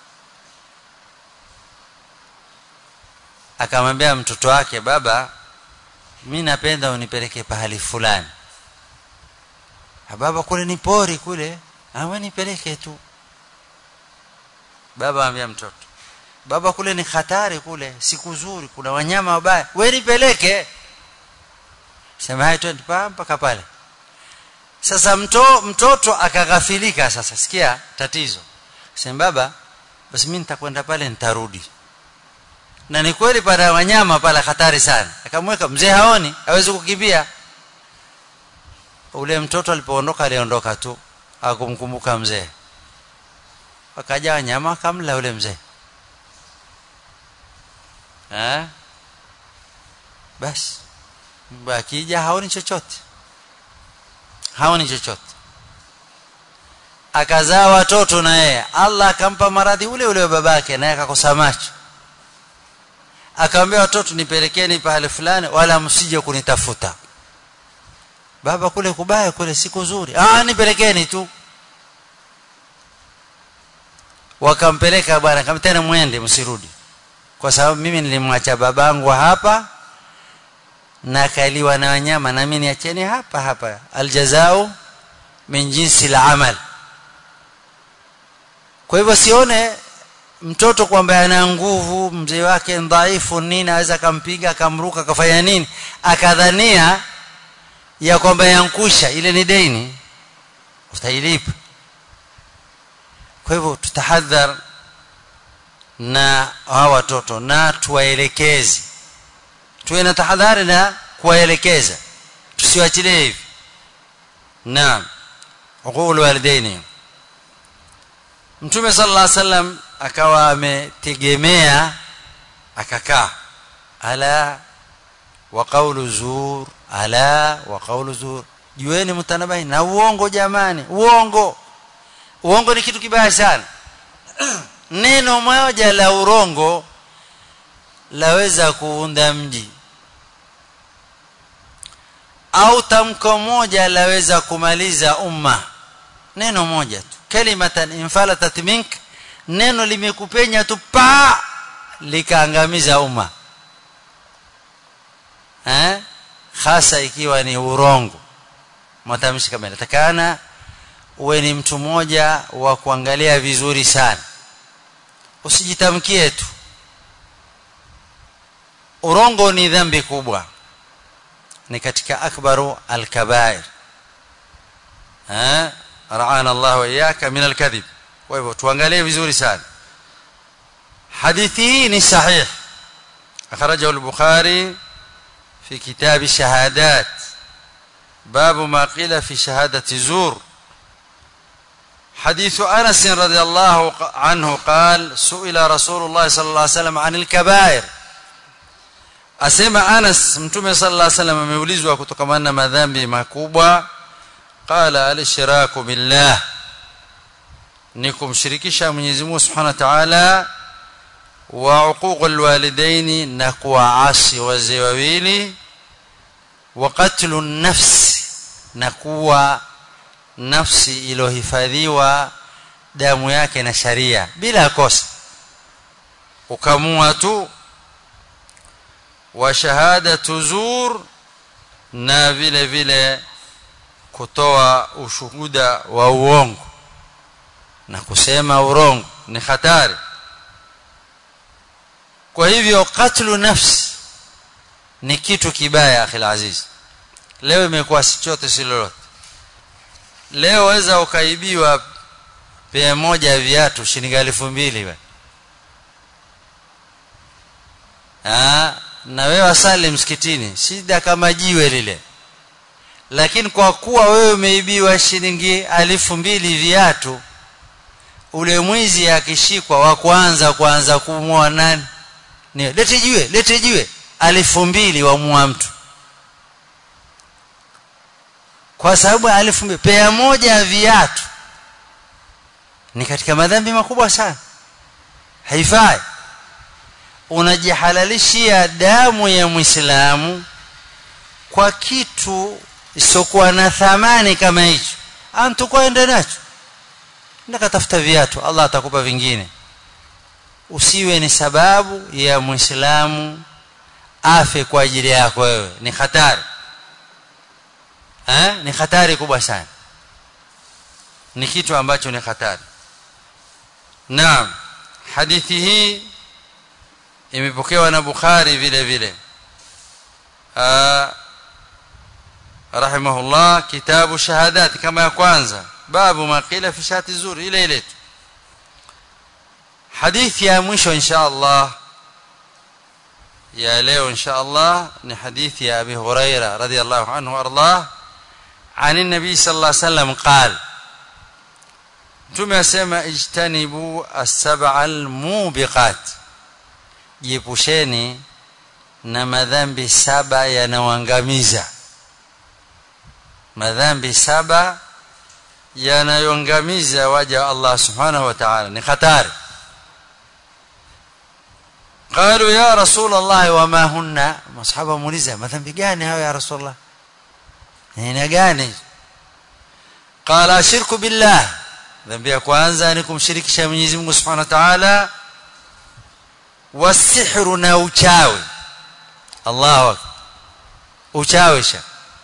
Akamwambia mtoto wake, baba mimi napenda unipeleke pahali fulani. Baba, kule ni pori kule, awe nipeleke tu. Baba amwambia mtoto, baba kule ni hatari kule, siku nzuri, kuna wanyama wabaya, wewe nipeleke. Sema hai twende mpaka pale. Sasa mto, mtoto akaghafilika. Sasa sikia tatizo. Sema baba, basi mimi nitakwenda pale nitarudi. Na ni kweli pale wanyama pale hatari sana. Akamweka mzee, haoni, hawezi kukimbia. Ule mtoto alipoondoka aliondoka tu, hakumkumbuka mzee. Wakaja wanyama akamla ule mzee. Eh? Basi bakija haoni chochote. Haoni chochote. Akazaa watoto na yeye. Allah akampa maradhi ule ule wa babake na yeye akakosa macho. Akamwambia watoto, nipelekeni pahali fulani wala msije kunitafuta. Baba, kule kubaya kule siku nzuri. Ah, nipelekeni tu. Wakampeleka bwana, kama tena muende msirudi. Kwa sababu mimi nilimwacha babangu hapa na kaliwa na wanyama, na mimi niacheni hapa hapa. Aljazao min jinsi al-amal. Kwa hivyo sione mtoto kwamba ana nguvu, mzee wake dhaifu nini, anaweza kumpiga akamruka akafanya nini, akadhania ya kwamba yankusha, ile ni deni utailipa. Kwa hivyo tutahadhar na hawa watoto na tuwaelekeze, tuwe na tahadhari na kuwaelekeza, tusiwachilie hivi. Naam, uqulu walidaini. Mtume sallallahu alaihi wasallam akawa ametegemea, akakaa ala wa qawlu zur, ala wa qawlu zur. Jueni mtanabai na uongo jamani, uongo. Uongo ni kitu kibaya sana. Neno moja la urongo laweza kuunda mji, au tamko moja laweza kumaliza umma. Neno moja tu, kalimatan infalatat mink, neno limekupenya tu pa likaangamiza umma. Eh? Hasa ikiwa ni urongo. Matamshi kama ile. Takana uwe ni mtu mmoja wa kuangalia vizuri sana. Usijitamkie tu. Urongo ni dhambi kubwa, ni katika akbaru al-kabair. Eh? Ra'ana Allah wa iyyaka min al-kadhib. Kwa hivyo tuangalie vizuri sana. Hadithi hii ni sahih. Akhrajahu al-Bukhari fi kitab ash-shahadat, باب ما قيل في شهادة زور. حديث أنس رضي الله عنه قال سئل رسول الله صلى الله عليه وسلم عن الكبائر. أسمع أنس متوم صلى الله عليه وسلم ameulizwa kutokana na madhambi makubwa. Qala al-ishraku billah, ni kumshirikisha Mwenyezi Mungu Subhanahu wa Ta'ala, wa uququl walidaini, na kuwaasi wazee wawili, wa qatlun nafs, na kuwa nafsi ilohifadhiwa damu yake na sharia bila kosa, ukamua tu, wa shahadatu zur, na vile vile kutoa ushuhuda wa uongo na kusema urongo ni hatari. Kwa hivyo qatlu nafsi ni kitu kibaya akhi aziz. Leo imekuwa si chote si lolote. Leo waweza ukaibiwa pea moja ya viatu shilingi elfu mbili bwana. Ah, na wewe asali msikitini, shida kama jiwe lile. Lakini kwa kuwa wewe umeibiwa shilingi elfu mbili viatu, ule mwizi akishikwa wa kwanza kuanza kumua nani? Ni lete jiwe, lete jiwe. elfu mbili wa mua mtu. Kwa sababu elfu mbili pea moja ya viatu ni katika madhambi makubwa sana. Haifai. Unajihalalishia damu ya Muislamu kwa kitu isokuwa na thamani kama hicho. Antu kwaenda nacho. nenda tafuta viatu, Allah atakupa vingine. Usiwe ni sababu ya Muislamu afe kwa ajili yako wewe, ni hatari. Eh, ni hatari kubwa sana, ni kitu ambacho ni hatari. Naam, hadithi hii imepokewa na Bukhari vile vile. Ah, rahimahullah, kitabu shahadat kama ya kwanza, babu ma qila fi shati zuri, ile ile. Hadithi ya mwisho insha Allah ya leo insha Allah ni hadithi ya Abi Huraira radhiyallahu anhu ardah عن النبي صلى الله عليه وسلم قال tumesema ijtanibu as-sab'al mubiqat, jipusheni na madhambi saba yanayoangamiza. Madhambi saba yanayoangamiza waja Allah subhanahu wa ta'ala, ni hatari. قالوا يا رسول الله وما هن, masahaba muuliza madhambi gani hayo ya Rasulullah, ni gani? Qala shirku billah, dhambi ya kwanza ni kumshirikisha Mwenyezi Mungu Subhanahu wa Ta'ala, wasihru na uchawi. Allahu akbar, uchawisha.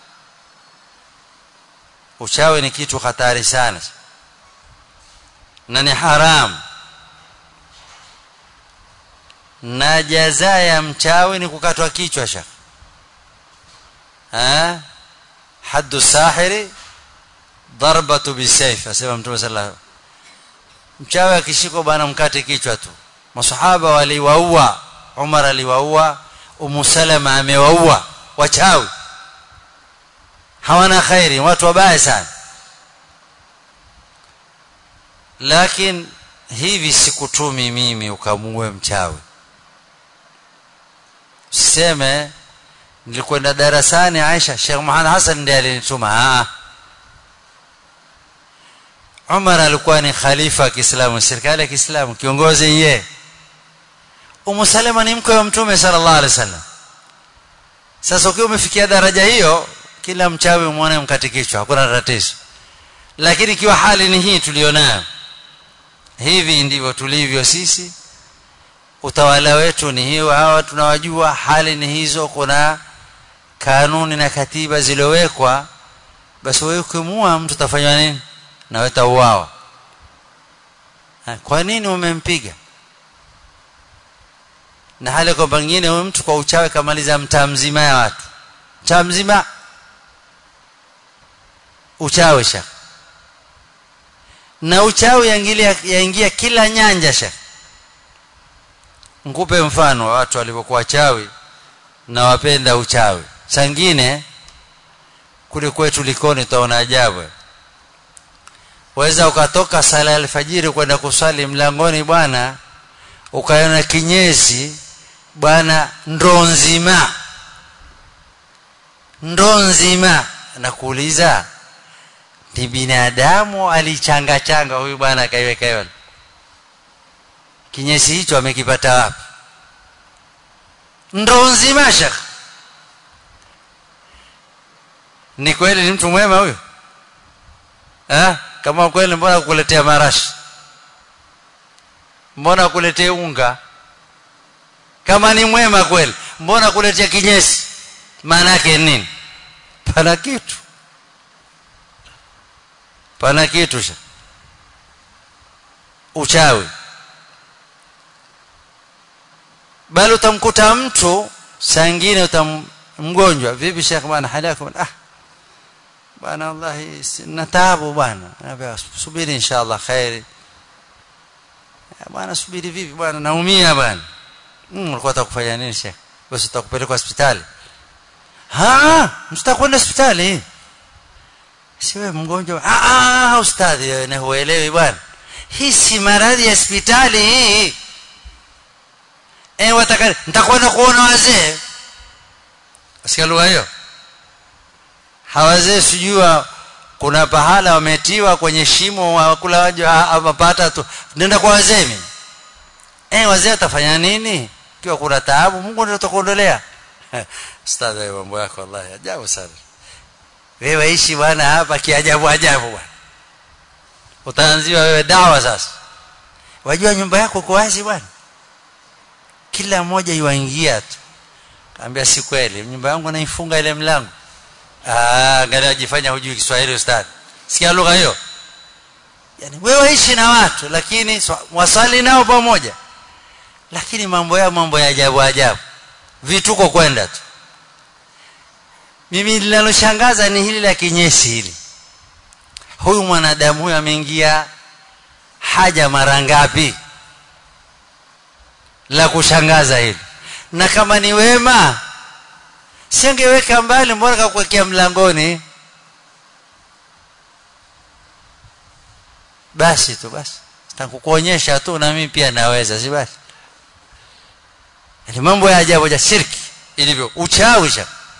Uchawi ni kitu hatari sana na ni haram, na jaza ya mchawi ni kukatwa kichwa. Shaka ha haddu sahiri darbatu bisayf, asema Mtume sallallahu alayhi wasallam, mchawi akishikwa bana mkate kichwa tu. Masahaba waliwaua, Umar aliwaua, Ummu Salama amewaua wachawi. Hawana khairi, watu wabaya sana. Lakini hivi sikutumi mimi ukamuue mchawi. Usiseme nilikwenda darasani Aisha, Sheikh Muhammad Hassan ndiye alinituma. Ah, Umar alikuwa ni khalifa wa Kiislamu, serikali ya Kiislamu, kiongozi yeye. Ummu Salama ni mke wa Mtume sallallahu alaihi wasallam. Sasa ukiwa umefikia daraja hiyo, kila mchawi muone mkate kichwa, hakuna tatizo. Lakini kiwa hali ni hii tulionayo, hivi ndivyo tulivyo sisi, utawala wetu ni hiyo, hawa tunawajua, hali ni hizo, kuna kanuni na katiba zilizowekwa, basi wewe ukimua mtu utafanywa nini? Na wewe utauawa. Kwa nini umempiga? Na hali kwa pengine wewe mtu kwa uchawi kamaliza mtaa mzima ya watu, mtaa mzima uchawi shaka. Na uchawi yaingia yaingia kila nyanja shaka. Nikupe mfano wa watu walivyokuwa wachawi na wapenda uchawi. Sangine kule kwetu Likoni utaona ajabu. Waweza ukatoka sala alfajiri kwenda kusali mlangoni bwana, ukaona kinyesi bwana, ndoo nzima ndoo nzima. Nakuuliza, ni binadamu alichanga changa huyu bwana akaiweka hiyo? Kinyesi hicho amekipata wapi? Ndoo nzima shaka. Ni kweli ni mtu mwema huyo? Eh, kama kweli mbona kukuletea marashi? Mbona kukuletea unga? Kama ni mwema kweli, mbona kuletea kinyesi? Maana yake nini? Pana kitu. Pana kitu sha. Uchawi. Bali utamkuta mtu sangine utamgonjwa, vipi Sheikh bwana hali yako? Ah bwana wallahi sina taabu bwana, naambia subiri inshallah khairi. Bwana subiri vipi bwana, naumia bwana. Mm, ulikuwa utakufanya nini Sheikh? Basi utakupeleka hospitali. Ha, msitakwenda hospitali. Siwe mgonjwa. Ah ah ustadhi, na huelewi bwana. Hii si maradhi ya hospitali hii. Eh, wataka nitakwenda kuona wazee. Asikia lugha hiyo? Hawazee sijua kuna pahala wametiwa kwenye shimo wa kula waje wapata tu. Nenda kwa wazee mimi. Eh, wazee watafanya nini? Kiwa kuna taabu Mungu ndiye atakuondolea. Ustadhi, mambo yako wallahi ajabu sana. Wewe ishi bwana hapa kiajabu ajabu bwana. utaanziwa wewe dawa sasa. Wajua nyumba yako iko wazi bwana, kila mmoja yuingia tu. Kaambia si kweli, nyumba yangu naifunga ile mlango. Ah, gani ajifanya hujui Kiswahili ustadi. Sikia lugha hiyo. Yani wewe ishi na watu lakini wasali nao pamoja. Lakini mambo ya mambo ya ajabu ajabu. Vituko kwenda tu. Mimi linaloshangaza ni hili la kinyesi hili. Huyu mwanadamu huyu ameingia haja mara ngapi? La kushangaza hili. Na kama ni wema singeweka mbali, mbona kakuwekea mlangoni? Basi tu basi. Nitakukuonyesha tu na mimi pia naweza, si basi. Ni mambo ya ajabu ya shirki ilivyo, uchawi.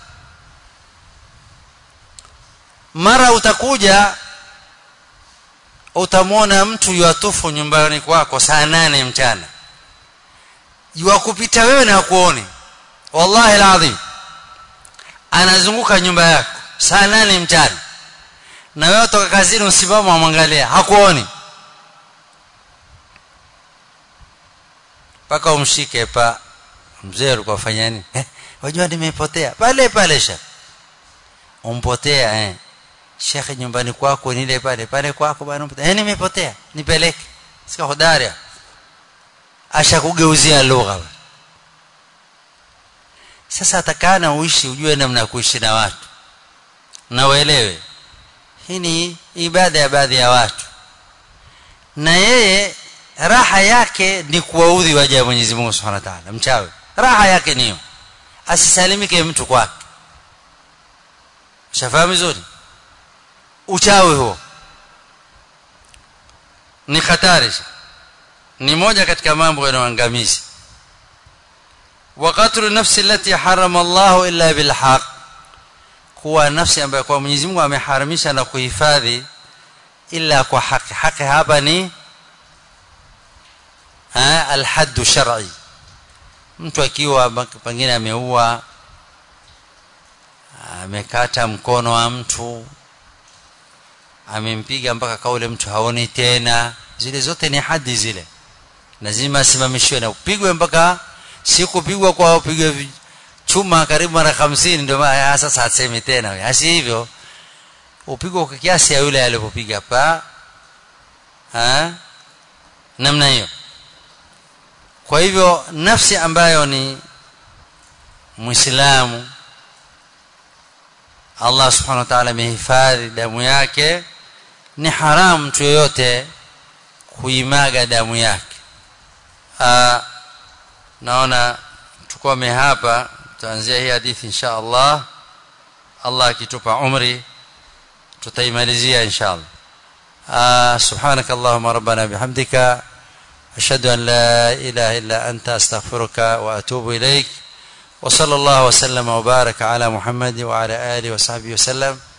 Mara utakuja utamwona mtu yuatufu nyumbani kwako saa nane mchana. Yuakupita wewe na hakuoni. Wallahi alazim. Anazunguka nyumba yako saa nane mchana. Na wewe toka kazini usimama umwangalia, hakuoni. Paka umshike pa mzee alikuwa afanya nini? Eh, wajua nimepotea. Pale pale sha. Umpotea eh. Sheikh nyumbani kwako ni ile pale pale kwako bwana umpotea. Eh, nimepotea. Nipeleke. Sika hodari. Ashakugeuzia lugha. Sasa atakana uishi ujue namna kuishi na watu. Na uelewe. Hii ni ibada ya baadhi ya watu. Na yeye raha yake ni kuwaudhi waja wa Mwenyezi Mungu Subhanahu wa Ta'ala. Mchawi. Raha yake niyo. Asisalimike mtu kwake. Shafahamu vizuri? Uchawi huo ni hatari. Ni moja katika mambo yanayoangamiza. Wa qatlu nafsi allati harama Allah illa bil haqq. Kuwa nafsi ambayo kwa Mwenyezi Mungu ameharamisha na kuhifadhi illa kwa haki. Haki hapa ni ha al-hadd shar'i. Mtu akiwa pengine ameua, amekata mkono wa mtu, amempiga mpaka kaule mtu haoni tena, zile zote ni hadi zile. Lazima asimamishwe na upigwe mpaka sikupigwa kwa upigwe chuma karibu mara hamsini ndio sasa aseme tena. Asi hivyo upigwe kwa kiasi ya yule alipopiga pa ha namna hiyo. Kwa hivyo nafsi ambayo ni Muislamu Allah Subhanahu wa Ta'ala amehifadhi damu yake, ni haramu mtu yoyote kuimaga damu yake. Ah, naona tukome hapa, tutaanzia hii hadithi insha Allah. Allah akitupa umri tutaimalizia insha Allah. Ah, subhanakallahumma rabbana bihamdika ashhadu an la ilaha illa anta astaghfiruka wa atubu ilaik. وصلى الله وسلم وبارك على محمد وعلى آله وصحبه وسلم.